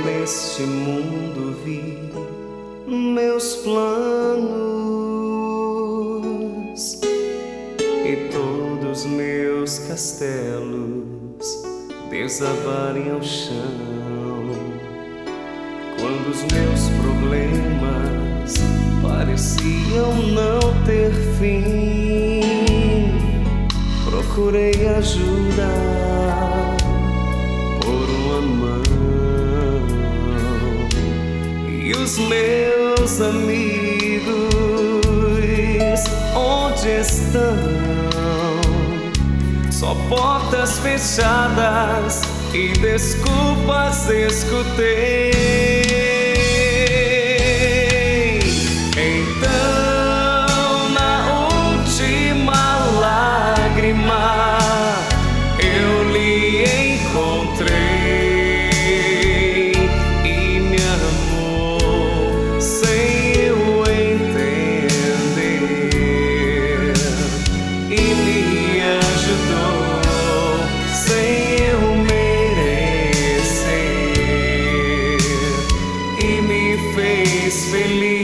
neste mundo vi meus planos e todos meus castelos desabarem ao chão. Quando os meus problemas pareciam não ter fim, procurei ajuda por uma mão. E os meus amigos, onde estão? Só portas fechadas e desculpas escutei. Então, na última lágrima, eu lhe encontrei e me amou sem eu entender, e me ajudou sem eu merecer, e me fez feliz.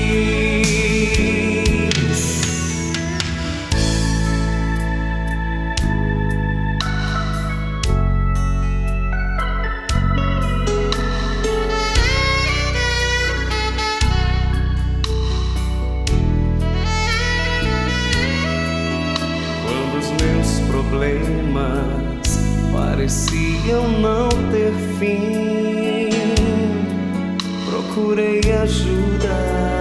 Meus problemas pareciam não ter fim, procurei ajuda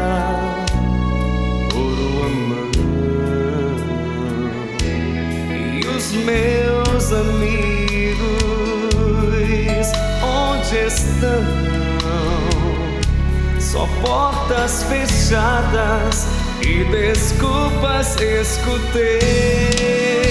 por uma mão. E os meus amigos, onde estão? Só portas fechadas e desculpas escutei.